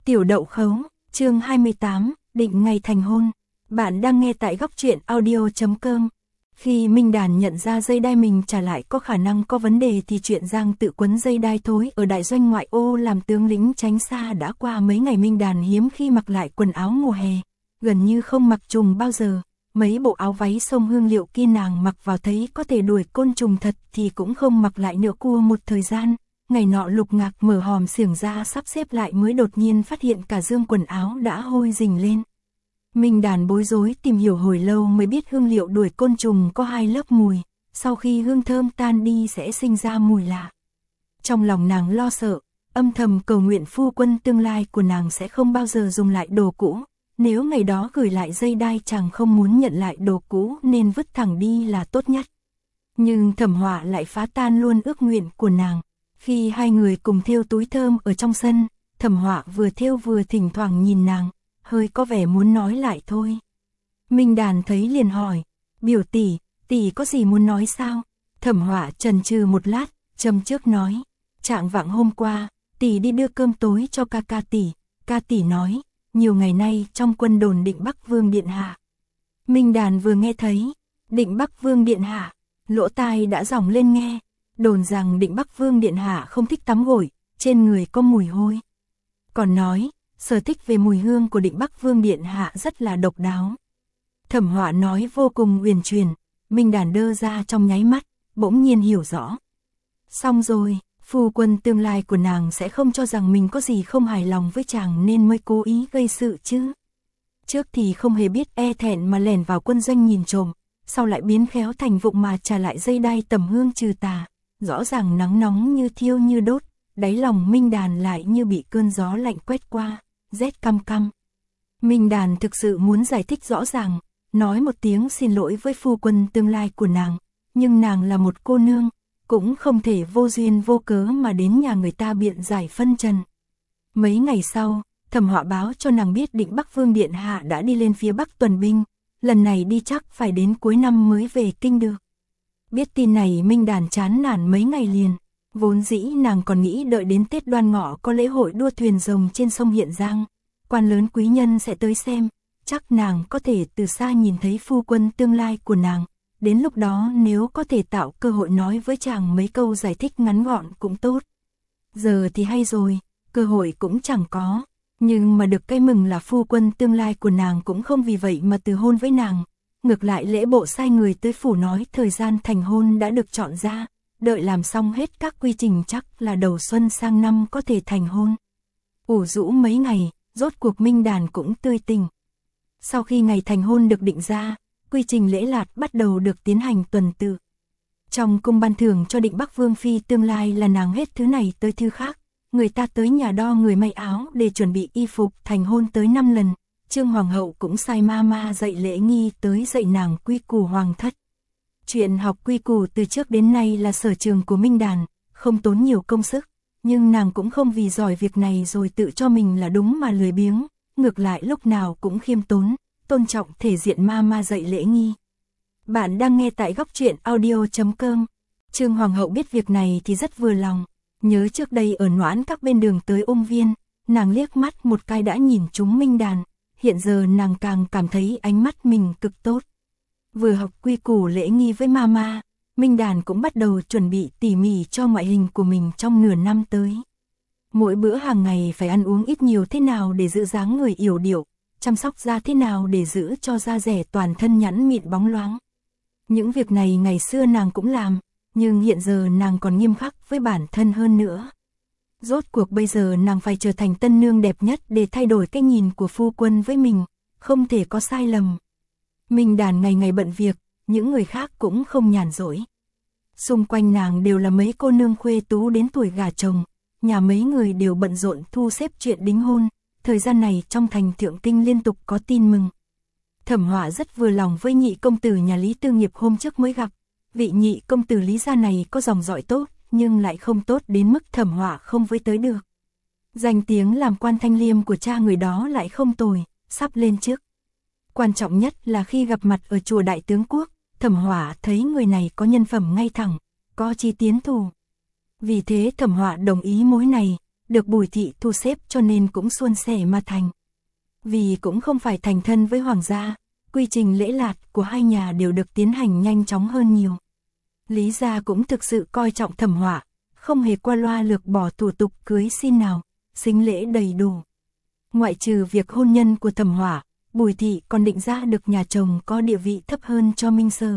Tiểu Đậu Khấu, chương 28, định ngày thành hôn. Bạn đang nghe tại góc truyện audio.com. Khi Minh Đàn nhận ra dây đai mình trả lại có khả năng có vấn đề thì chuyện Giang tự quấn dây đai thối ở đại doanh ngoại ô làm tướng lính tránh xa đã qua mấy ngày. Minh Đàn hiếm khi mặc lại quần áo mùa hè, gần như không mặc trùng bao giờ. Mấy bộ áo váy sông hương liệu kia nàng mặc vào thấy có thể đuổi côn trùng thật thì cũng không mặc lại nữa. Qua một thời gian, ngày nọ Lục Ngạc mở hòm xiềng ra sắp xếp lại mới đột nhiên phát hiện cả dương quần áo đã hôi rình lên. Minh Đàn bối rối tìm hiểu hồi lâu mới biết hương liệu đuổi côn trùng có 2 lớp mùi, sau khi hương thơm tan đi sẽ sinh ra mùi lạ. Trong lòng nàng lo sợ, âm thầm cầu nguyện phu quân tương lai của nàng sẽ không bao giờ dùng lại đồ cũ. Nếu ngày đó gửi lại dây đai chàng không muốn nhận lại đồ cũ nên vứt thẳng đi là tốt nhất. Nhưng Thẩm Họa lại phá tan luôn ước nguyện của nàng. Khi hai người cùng thêu túi thơm ở trong sân, Thẩm Họa vừa thêu vừa thỉnh thoảng nhìn nàng, hơi có vẻ muốn nói lại thôi. Minh Đàn thấy liền hỏi, biểu tỷ, tỷ có gì muốn nói sao? Thẩm Họa chần chừ một lát, châm trước nói, trạng vạng hôm qua, tỷ đi đưa cơm tối cho ca tỷ nói, nhiều ngày nay trong quân đồn Định Bắc Vương Điện Hạ. Minh Đàn vừa nghe thấy, Định Bắc Vương Điện Hạ, lỗ tai đã dòng lên nghe, đồn rằng Định Bắc Vương Điện Hạ không thích tắm gội, trên người có mùi hôi. Còn nói, sở thích về mùi hương của Định Bắc Vương Điện Hạ rất là độc đáo. Thẩm Họa nói vô cùng uyển chuyển, Minh Đàn đơ ra trong nháy mắt, bỗng nhiên hiểu rõ. Xong rồi, phu quân tương lai của nàng sẽ không cho rằng mình có gì không hài lòng với chàng nên mới cố ý gây sự chứ. Trước thì không hề biết e thẹn mà lẻn vào quân doanh nhìn trộm, sau lại biến khéo thành vụng mà trả lại dây đai tầm hương trừ tà. Rõ ràng nắng nóng như thiêu như đốt, đáy lòng Minh Đàn lại như bị cơn gió lạnh quét qua, rét căm căm. Minh Đàn thực sự muốn giải thích rõ ràng, nói một tiếng xin lỗi với phu quân tương lai của nàng, nhưng nàng là một cô nương, cũng không thể vô duyên vô cớ mà đến nhà người ta biện giải phân trần. Mấy ngày sau, Thẩm Họa báo cho nàng biết Định Bắc Vương Điện Hạ đã đi lên phía Bắc tuần binh, lần này đi chắc phải đến cuối năm mới về kinh được. Biết tin này Minh Đàn chán nản mấy ngày liền, vốn dĩ nàng còn nghĩ đợi đến Tết Đoan Ngọ có lễ hội đua thuyền rồng trên sông Hiện Giang, quan lớn quý nhân sẽ tới xem, chắc nàng có thể từ xa nhìn thấy phu quân tương lai của nàng, đến lúc đó nếu có thể tạo cơ hội nói với chàng mấy câu giải thích ngắn gọn cũng tốt. Giờ thì hay rồi, cơ hội cũng chẳng có, nhưng mà được cái mừng là phu quân tương lai của nàng cũng không vì vậy mà từ hôn với nàng. Ngược lại lễ bộ sai người tới phủ nói thời gian thành hôn đã được chọn ra, đợi làm xong hết các quy trình chắc là đầu xuân sang năm có thể thành hôn. Ủ rũ mấy ngày, rốt cuộc Minh Đàn cũng tươi tỉnh. Sau khi ngày thành hôn được định ra, quy trình lễ lạt bắt đầu được tiến hành tuần tự. Trong cung ban thưởng cho Định Bắc Vương Phi tương lai là nàng hết thứ này tới thứ khác, người ta tới nhà đo người may áo để chuẩn bị y phục thành hôn tới 5 lần. Trương Hoàng hậu cũng sai ma dạy lễ nghi tới dạy nàng quy củ hoàng thất. Chuyện học quy củ từ trước đến nay là sở trường của Minh Đàn, không tốn nhiều công sức, nhưng nàng cũng không vì giỏi việc này rồi tự cho mình là đúng mà lười biếng, ngược lại lúc nào cũng khiêm tốn, tôn trọng thể diện ma dạy lễ nghi. Bạn đang nghe tại góc truyện audio.com. Trương Hoàng hậu biết việc này thì rất vừa lòng, nhớ trước đây ở Noãn Các bên đường tới Ung Viên, nàng liếc mắt một cái đã nhìn trúng Minh Đàn. Hiện giờ nàng càng cảm thấy ánh mắt mình cực tốt. Vừa học quy củ lễ nghi với mama, Minh Đàn cũng bắt đầu chuẩn bị tỉ mỉ cho ngoại hình của mình trong nửa năm tới. Mỗi bữa hàng ngày phải ăn uống ít nhiều thế nào để giữ dáng người yểu điệu, chăm sóc da thế nào để giữ cho da rẻ toàn thân nhẵn mịn bóng loáng. Những việc này ngày xưa nàng cũng làm, nhưng hiện giờ nàng còn nghiêm khắc với bản thân hơn nữa. Rốt cuộc bây giờ nàng phải trở thành tân nương đẹp nhất để thay đổi cái nhìn của phu quân với mình, không thể có sai lầm. Minh Đàn ngày ngày bận việc, những người khác cũng không nhàn rỗi. Xung quanh nàng đều là mấy cô nương khuê tú đến tuổi gả chồng, nhà mấy người đều bận rộn thu xếp chuyện đính hôn, thời gian này trong thành Thượng Kinh liên tục có tin mừng. Thẩm Họa rất vừa lòng với nhị công tử nhà Lý Tư Nghiệp hôm trước mới gặp, vị nhị công tử Lý gia này có dòng dõi tốt, nhưng lại không tốt đến mức Thẩm Họa không với tới được. Danh tiếng làm quan thanh liêm của cha người đó lại không tồi, sắp lên chức. Quan trọng nhất là khi gặp mặt ở chùa Đại Tướng Quốc, Thẩm Họa thấy người này có nhân phẩm ngay thẳng, có chí tiến thủ. Vì thế Thẩm Họa đồng ý mối này, được Bùi thị thu xếp cho nên cũng suôn sẻ mà thành. Vì cũng không phải thành thân với hoàng gia, quy trình lễ lạt của hai nhà đều được tiến hành nhanh chóng hơn nhiều. Lý gia cũng thực sự coi trọng Thẩm Họa, không hề qua loa lược bỏ thủ tục cưới xin nào, sính lễ đầy đủ. Ngoại trừ việc hôn nhân của Thẩm Họa, Bùi thị còn định ra được nhà chồng có địa vị thấp hơn cho Minh Sở.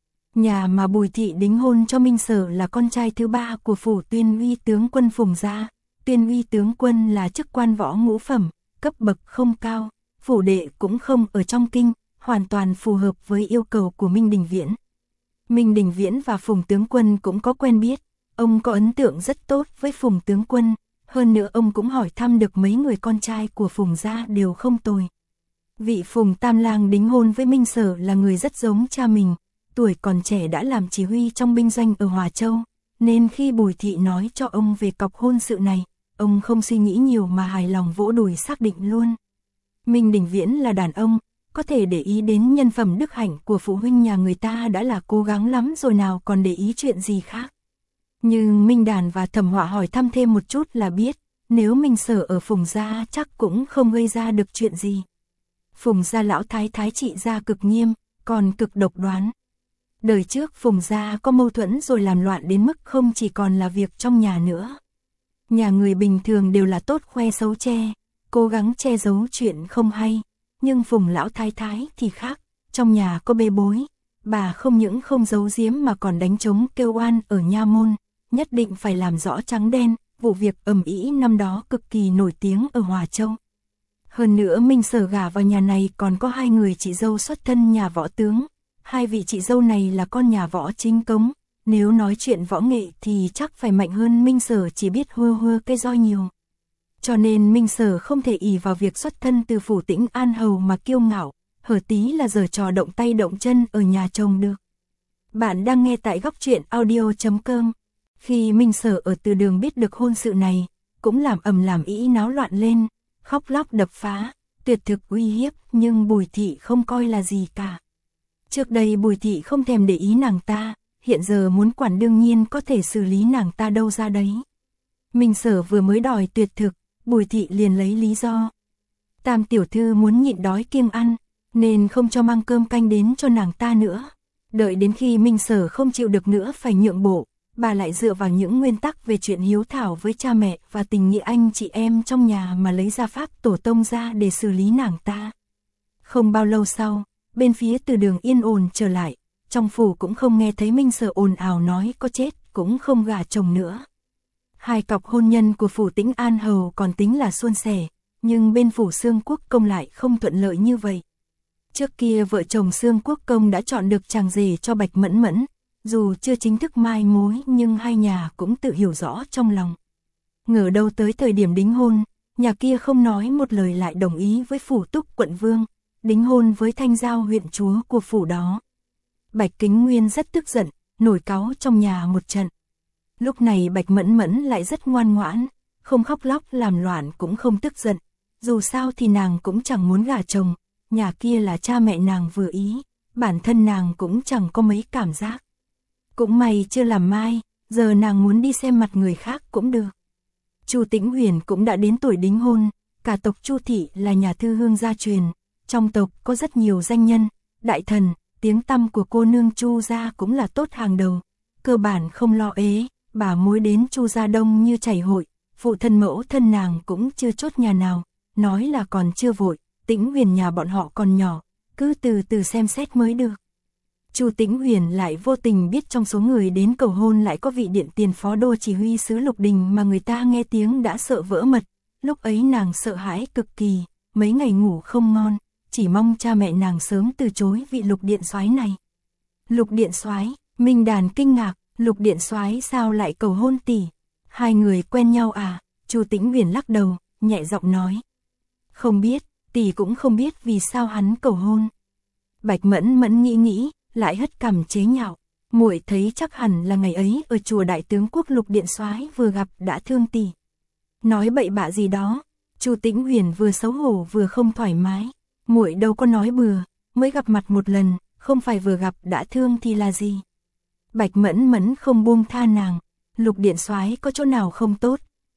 Nhà mà Bùi thị đính hôn cho Minh Sở là con trai thứ ba của phủ Tuyên Uy tướng quân Phùng gia. Tuyên Uy tướng quân là chức quan võ ngũ phẩm, cấp bậc không cao, phủ đệ cũng không ở trong kinh, hoàn toàn phù hợp với yêu cầu của Minh Đình Viễn. Minh Đình Viễn và Phùng tướng quân cũng có quen biết, ông có ấn tượng rất tốt với Phùng tướng quân, hơn nữa ông cũng hỏi thăm được mấy người con trai của Phùng gia đều không tồi. Vị Phùng Tam Lang đính hôn với Minh Sở là người rất giống cha mình, tuổi còn trẻ đã làm chỉ huy trong binh doanh ở Hòa Châu, nên khi Bùi thị nói cho ông về cọc hôn sự này, ông không suy nghĩ nhiều mà hài lòng vỗ đùi xác định luôn. Minh Đình Viễn là đàn ông, có thể để ý đến nhân phẩm đức hạnh của phụ huynh nhà người ta đã là cố gắng lắm rồi nào còn để ý chuyện gì khác. Nhưng Minh Đàn và Thẩm Họa hỏi thăm thêm một chút là biết, nếu Minh Sở ở Phùng gia chắc cũng không gây ra được chuyện gì. Phùng gia lão thái thái trị gia cực nghiêm, còn cực độc đoán. Đời trước Phùng gia có mâu thuẫn rồi làm loạn đến mức không chỉ còn là việc trong nhà nữa. Nhà người bình thường đều là tốt khoe xấu che, cố gắng che giấu chuyện không hay, nhưng Phùng lão thái thái thì khác, trong nhà có bê bối, bà không những không giấu giếm mà còn đánh trống kêu oan ở nha môn, nhất định phải làm rõ trắng đen, vụ việc ầm ĩ năm đó cực kỳ nổi tiếng ở Hòa Châu. Hơn nữa Minh Sở gả vào nhà này còn có hai người chị dâu xuất thân nhà võ tướng, hai vị chị dâu này là con nhà võ chính cống, nếu nói chuyện võ nghệ thì chắc phải mạnh hơn Minh Sở chỉ biết hơ hơ cây roi nhiều. Cho nên Minh Sở không thể ỷ vào việc xuất thân từ phủ Tĩnh An Hầu mà kiêu ngạo, hở tí là giở trò động tay động chân ở nhà chồng được. Bạn đang nghe tại góc truyện audio.com. Khi Minh Sở ở Từ Đường biết được hôn sự này, cũng làm ầm làm ĩ náo loạn lên, khóc lóc đập phá, tuyệt thực uy hiếp, nhưng Bùi thị không coi là gì cả. Trước đây Bùi thị không thèm để ý nàng ta, hiện giờ muốn quản đương nhiên có thể xử lý nàng ta đâu ra đấy. Minh Sở vừa mới đòi tuyệt thực, Bùi thị liền lấy lý do. Tam tiểu thư muốn nhịn đói kiêng ăn, nên không cho mang cơm canh đến cho nàng ta nữa. Đợi đến khi Minh Sở không chịu được nữa phải nhượng bộ, bà lại dựa vào những nguyên tắc về chuyện hiếu thảo với cha mẹ và tình nghĩa anh chị em trong nhà mà lấy ra pháp tổ tông ra để xử lý nàng ta. Không bao lâu sau, bên phía Từ Đường yên ổn trở lại, trong phủ cũng không nghe thấy Minh Sở ồn ào nói có chết cũng không gả chồng nữa. Hai cọc hôn nhân của phủ Tĩnh An Hầu còn tính là suôn sẻ, nhưng bên phủ Xương Quốc Công lại không thuận lợi như vậy. Trước kia vợ chồng Xương Quốc Công đã chọn được chàng rể cho Bạch Mẫn Mẫn, dù chưa chính thức mai mối nhưng hai nhà cũng tự hiểu rõ trong lòng. Ngờ đâu tới thời điểm đính hôn, nhà kia không nói một lời lại đồng ý với phủ Túc quận Vương, đính hôn với Thanh Giao huyện chúa của phủ đó. Bạch Kính Nguyên rất tức giận, nổi cáu trong nhà một trận. Lúc này Bạch Mẫn Mẫn lại rất ngoan ngoãn, không khóc lóc làm loạn cũng không tức giận, dù sao thì nàng cũng chẳng muốn gả chồng, nhà kia là cha mẹ nàng vừa ý, bản thân nàng cũng chẳng có mấy cảm giác. Cũng may chưa làm mai, giờ nàng muốn đi xem mặt người khác cũng được. Chu Tĩnh Huyền cũng đã đến tuổi đính hôn, cả tộc Chu thị là nhà thư hương gia truyền, trong tộc có rất nhiều danh nhân, đại thần, tiếng tăm của cô nương Chu gia cũng là tốt hàng đầu, cơ bản không lo ế, bà mối đến Chu gia đông như chảy hội, phụ thân mẫu thân nàng cũng chưa chốt nhà nào, nói là còn chưa vội, Tĩnh Huyền nhà bọn họ còn nhỏ, cứ từ từ xem xét mới được. Chu Tĩnh Huyền lại vô tình biết trong số người đến cầu hôn lại có vị điện tiền phó đô chỉ huy sứ Lục Đình mà người ta nghe tiếng đã sợ vỡ mật, lúc ấy nàng sợ hãi cực kỳ, mấy ngày ngủ không ngon, chỉ mong cha mẹ nàng sớm từ chối vị Lục điện soái này. Lục điện soái, Minh Đàn kinh ngạc, Lục điện soái sao lại cầu hôn tỷ? Hai người quen nhau à? Chu Tĩnh Huyền lắc đầu, nhẹ giọng nói. Không biết, tỷ cũng không biết vì sao hắn cầu hôn. Bạch Mẫn Mẫn nghĩ, lại hất cằm chế nhạo, muội thấy chắc hẳn là ngày ấy ở chùa Đại Tướng Quốc Lục điện soái vừa gặp đã thương tỷ. Nói bậy bạ gì đó? Chu Tĩnh Huyền vừa xấu hổ vừa không thoải mái, muội đâu có nói bừa, mới gặp mặt một lần, không phải vừa gặp đã thương thì là gì? Bạch Mẫn Mẫn không buông tha nàng, Lục điện soái có chỗ nào không tốt,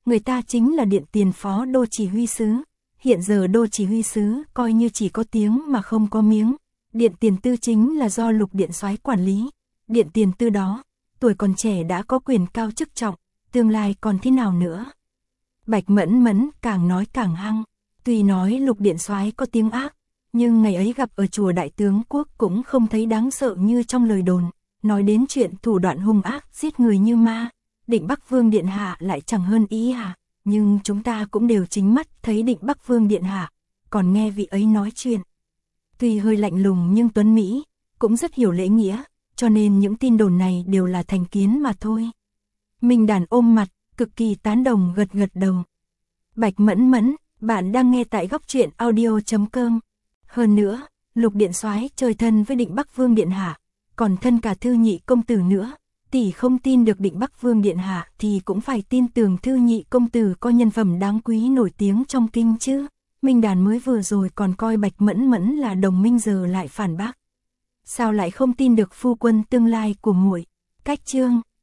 người ta chính là Điện Tiền phó đô chỉ huy sứ. Hiện giờ đô chỉ huy sứ coi như chỉ có tiếng mà không có miếng. Điện Tiền Tư chính là do Lục Điện Soái quản lý. Điện Tiền Tư đó, tuổi còn trẻ đã có quyền cao chức trọng, tương lai còn thế nào nữa. Bạch Mẫn Mẫn càng nói càng hăng, tuy nói Lục Điện Soái có tiếng ác, nhưng ngày ấy gặp ở chùa Đại Tướng Quốc cũng không thấy đáng sợ như trong lời đồn. Nói đến chuyện thủ đoạn hung ác giết người như ma, Định Bắc Vương Điện Hạ lại chẳng hơn ý à, nhưng chúng ta cũng đều chính mắt thấy Định Bắc Vương Điện Hạ, còn nghe vị ấy nói chuyện. Tuy hơi lạnh lùng nhưng tuấn Mỹ, cũng rất hiểu lễ nghĩa, cho nên những tin đồn này đều là thành kiến mà thôi. Minh Đàn ôm mặt, cực kỳ tán đồng gật gật đầu. Bạch Mẫn Mẫn, bạn đang nghe tại góc truyện audio.com. Hơn nữa, Lục Điện Soái chơi thân với Định Bắc Vương Điện Hạ, còn thân cả Thư Nhị công tử nữa. Tỷ không tin được Định Bắc Vương Điện Hạ thì cũng phải tin tưởng Thư Nhị công tử có nhân phẩm đáng quý nổi tiếng trong kinh chứ. Minh Đàn mới vừa rồi còn coi Bạch Mẫn Mẫn là đồng minh, giờ lại phản bác. Sao lại không tin được phu quân tương lai của muội? Cách chương